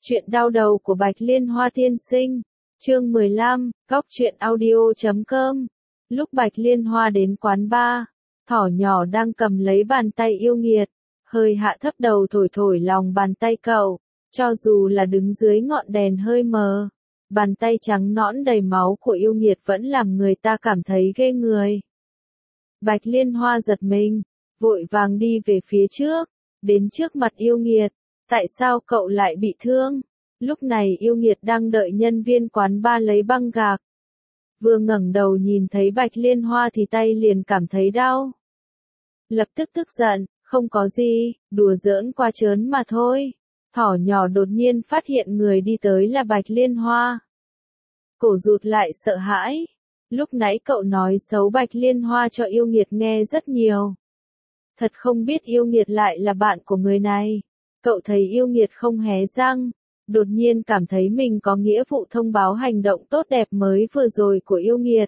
Chuyện đau đầu của Bạch Liên Hoa tiên sinh. Chương 15, Góc truyện audio.com. Lúc Bạch Liên Hoa đến quán bar, thỏ nhỏ đang cầm lấy bàn tay yêu nghiệt, hơi hạ thấp đầu thổi thổi lòng bàn tay cậu, cho dù là đứng dưới ngọn đèn hơi mờ, bàn tay trắng nõn đầy máu của yêu nghiệt vẫn làm người ta cảm thấy ghê người. Bạch Liên Hoa giật mình, vội vàng đi về phía trước, đến trước mặt yêu nghiệt. Tại sao cậu lại bị thương? Lúc này yêu nghiệt đang đợi nhân viên quán bar lấy băng gạc. Vừa ngẩng đầu nhìn thấy Bạch Liên Hoa thì tay liền cảm thấy đau. Lập tức tức giận, không có gì, đùa giỡn qua trớn mà thôi. Thỏ nhỏ đột nhiên phát hiện người đi tới là Bạch Liên Hoa. Cổ rụt lại sợ hãi. Lúc nãy cậu nói xấu Bạch Liên Hoa cho yêu nghiệt nghe rất nhiều. Thật không biết yêu nghiệt lại là bạn của người này. Cậu thấy yêu nghiệt không hé răng, đột nhiên cảm thấy mình có nghĩa vụ thông báo hành động tốt đẹp mới vừa rồi của yêu nghiệt.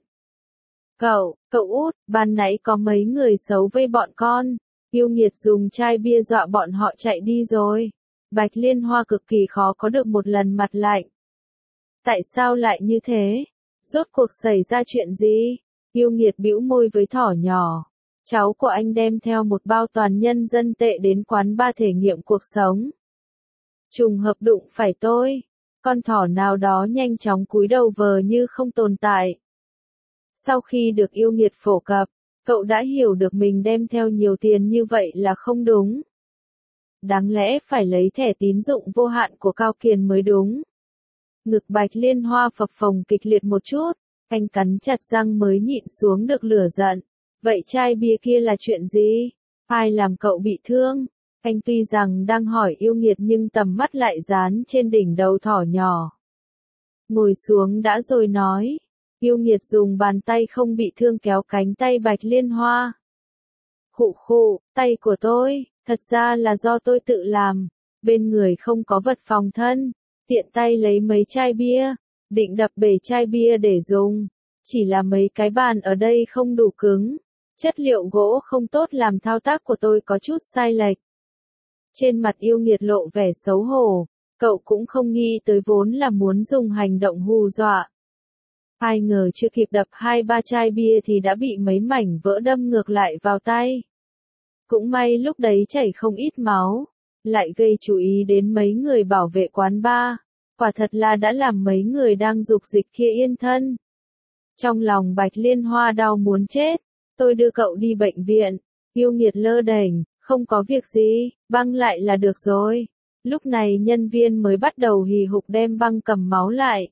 Cậu út, ban nãy có mấy người xấu vây bọn con, yêu nghiệt dùng chai bia dọa bọn họ chạy đi rồi. Bạch Liên Hoa cực kỳ khó có được một lần mặt lạnh. Tại sao lại như thế? Rốt cuộc xảy ra chuyện gì? Yêu nghiệt bĩu môi với thỏ nhỏ. Cháu của anh đem theo một bao toàn nhân dân tệ đến quán bar thể nghiệm cuộc sống. Trùng hợp đụng phải tôi. Con thỏ nào đó nhanh chóng cúi đầu vờ như không tồn tại. Sau khi được yêu nghiệt phổ cập, cậu đã hiểu được mình đem theo nhiều tiền như vậy là không đúng. Đáng lẽ phải lấy thẻ tín dụng vô hạn của Cao Kiền mới đúng. Ngực Bạch Liên Hoa phập phồng kịch liệt một chút, anh cắn chặt răng mới nhịn xuống được lửa giận. Vậy chai bia kia là chuyện gì? Ai làm cậu bị thương? Anh tuy rằng đang hỏi yêu nghiệt nhưng tầm mắt lại dán trên đỉnh đầu thỏ nhỏ. Ngồi xuống đã rồi nói. Yêu nghiệt dùng bàn tay không bị thương kéo cánh tay Bạch Liên Hoa. Khụ, tay của tôi, thật ra là do tôi tự làm. Bên người không có vật phòng thân, tiện tay lấy mấy chai bia, định đập bể chai bia để dùng. Chỉ là mấy cái bàn ở đây không đủ cứng. Chất liệu gỗ không tốt làm thao tác của tôi có chút sai lệch. Trên mặt yêu nghiệt lộ vẻ xấu hổ, cậu cũng không nghĩ tới vốn là muốn dùng hành động hù dọa. Ai ngờ chưa kịp đập 2-3 chai bia thì đã bị mấy mảnh vỡ đâm ngược lại vào tay. Cũng may lúc đấy chảy không ít máu, lại gây chú ý đến mấy người bảo vệ quán bar. Quả thật là đã làm mấy người đang dục dịch kia yên thân. Trong lòng Bạch Liên Hoa đau muốn chết. Tôi đưa cậu đi bệnh viện. Yêu nghiệt lơ đễnh, không có việc gì, băng lại là được rồi. Lúc này nhân viên mới bắt đầu hì hục đem băng cầm máu lại.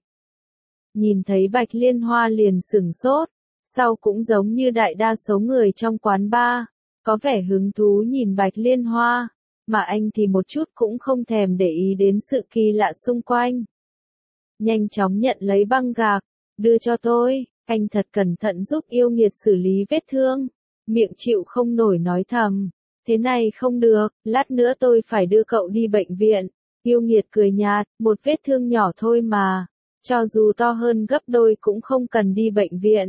Nhìn thấy Bạch Liên Hoa liền sửng sốt, sau cũng giống như đại đa số người trong quán bar, có vẻ hứng thú nhìn Bạch Liên Hoa, mà anh thì một chút cũng không thèm để ý đến sự kỳ lạ xung quanh. Nhanh chóng nhận lấy băng gạc, đưa cho tôi. Anh thật cẩn thận giúp yêu nghiệt xử lý vết thương, miệng chịu không nổi nói thầm, thế này không được, lát nữa tôi phải đưa cậu đi bệnh viện. Yêu nghiệt cười nhạt, một vết thương nhỏ thôi mà, cho dù to hơn gấp đôi cũng không cần đi bệnh viện.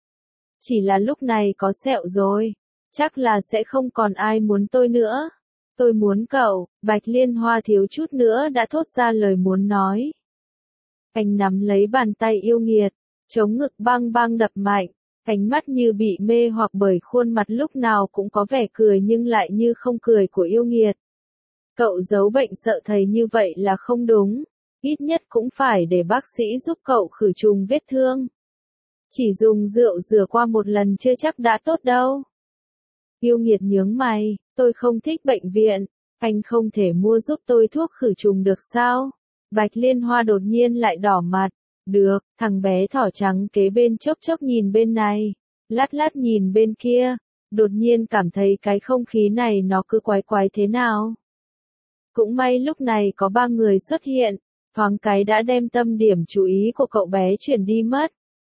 Chỉ là lúc này có sẹo rồi, chắc là sẽ không còn ai muốn tôi nữa. Tôi muốn cậu. Bạch Liên Hoa thiếu chút nữa đã thốt ra lời muốn nói. Anh nắm lấy bàn tay yêu nghiệt, chống ngực bang bang đập mạnh, ánh mắt như bị mê hoặc bởi khuôn mặt lúc nào cũng có vẻ cười nhưng lại như không cười của yêu nghiệt. Cậu giấu bệnh sợ thầy như vậy là không đúng, ít nhất cũng phải để bác sĩ giúp cậu khử trùng vết thương. Chỉ dùng rượu rửa qua một lần chưa chắc đã tốt đâu. Yêu nghiệt nhướng mày, tôi không thích bệnh viện, anh không thể mua giúp tôi thuốc khử trùng được sao? Bạch Liên Hoa đột nhiên lại đỏ mặt. Được, thằng bé thỏ trắng kế bên chốc chốc nhìn bên này, lát lát nhìn bên kia, đột nhiên cảm thấy cái không khí này nó cứ quái quái thế nào. Cũng may lúc này có 3 người xuất hiện, thoáng cái đã đem tâm điểm chú ý của cậu bé chuyển đi mất.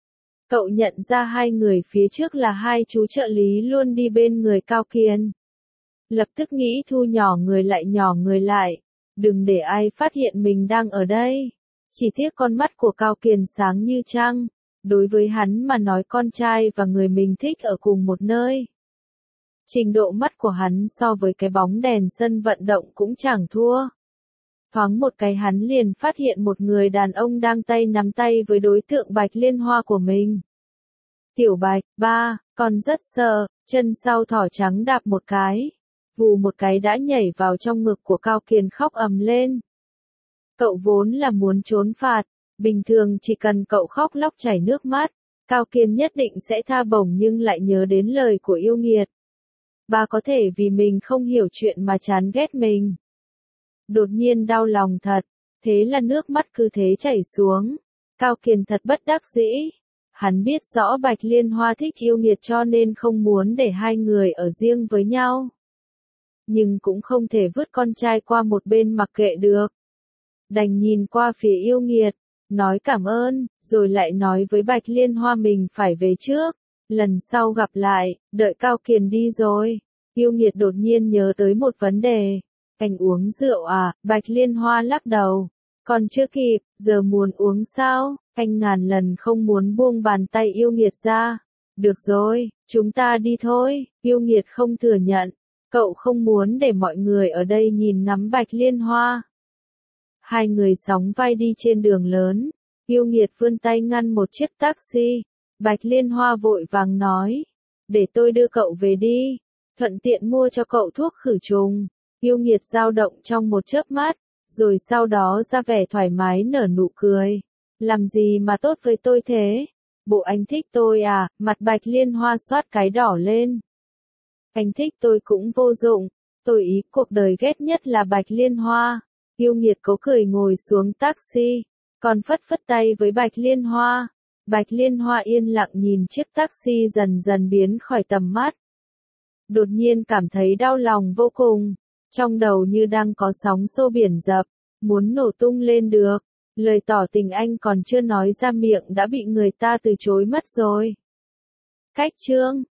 Cậu nhận ra 2 người phía trước là 2 chú trợ lý luôn đi bên người Cao Kiền. Lập tức nghĩ thu nhỏ người lại, đừng để ai phát hiện mình đang ở đây. Chỉ tiếc con mắt của Cao Kiền sáng như trăng, đối với hắn mà nói con trai và người mình thích ở cùng một nơi. Trình độ mắt của hắn so với cái bóng đèn sân vận động cũng chẳng thua. Thoáng một cái hắn liền phát hiện một người đàn ông đang tay nắm tay với đối tượng Bạch Liên Hoa của mình. Tiểu Bạch, ba, con rất sợ, chân sau thỏ trắng đạp một cái. Vù một cái đã nhảy vào trong ngực của Cao Kiền khóc ầm lên. Cậu vốn là muốn trốn phạt, bình thường chỉ cần cậu khóc lóc chảy nước mắt, Cao Kiền nhất định sẽ tha bổng nhưng lại nhớ đến lời của yêu nghiệt. Ba có thể vì mình không hiểu chuyện mà chán ghét mình. Đột nhiên đau lòng thật, thế là nước mắt cứ thế chảy xuống. Cao Kiền thật bất đắc dĩ. Hắn biết rõ Bạch Liên Hoa thích yêu nghiệt cho nên không muốn để hai người ở riêng với nhau. Nhưng cũng không thể vứt con trai qua một bên mặc kệ được. Đành nhìn qua phía yêu nghiệt, nói cảm ơn, rồi lại nói với Bạch Liên Hoa mình phải về trước. Lần sau gặp lại, đợi Cao Kiền đi rồi. Yêu nghiệt đột nhiên nhớ tới một vấn đề. Anh uống rượu à? Bạch Liên Hoa lắc đầu. Còn chưa kịp, giờ muốn uống sao? Anh ngàn lần không muốn buông bàn tay yêu nghiệt ra. Được rồi, chúng ta đi thôi. Yêu nghiệt không thừa nhận. Cậu không muốn để mọi người ở đây nhìn ngắm Bạch Liên Hoa. Hai người sóng vai đi trên đường lớn. Yêu nghiệt vươn tay ngăn một chiếc taxi. Bạch Liên Hoa vội vàng nói. Để tôi đưa cậu về đi. Thuận tiện mua cho cậu thuốc khử trùng. Yêu nghiệt dao động trong một chớp mắt. Rồi sau đó ra vẻ thoải mái nở nụ cười. Làm gì mà tốt với tôi thế? Bộ anh thích tôi à? Mặt Bạch Liên Hoa xoát cái đỏ lên. Anh thích tôi cũng vô dụng. Tôi ý cuộc đời ghét nhất là Bạch Liên Hoa. Yêu nghiệt cố cười ngồi xuống taxi. Còn phất phất tay với Bạch Liên Hoa. Bạch Liên Hoa yên lặng nhìn chiếc taxi dần dần biến khỏi tầm mắt. Đột nhiên cảm thấy đau lòng vô cùng. Trong đầu như đang có sóng xô biển dập. Muốn nổ tung lên được. Lời tỏ tình anh còn chưa nói ra miệng đã bị người ta từ chối mất rồi. Cách chương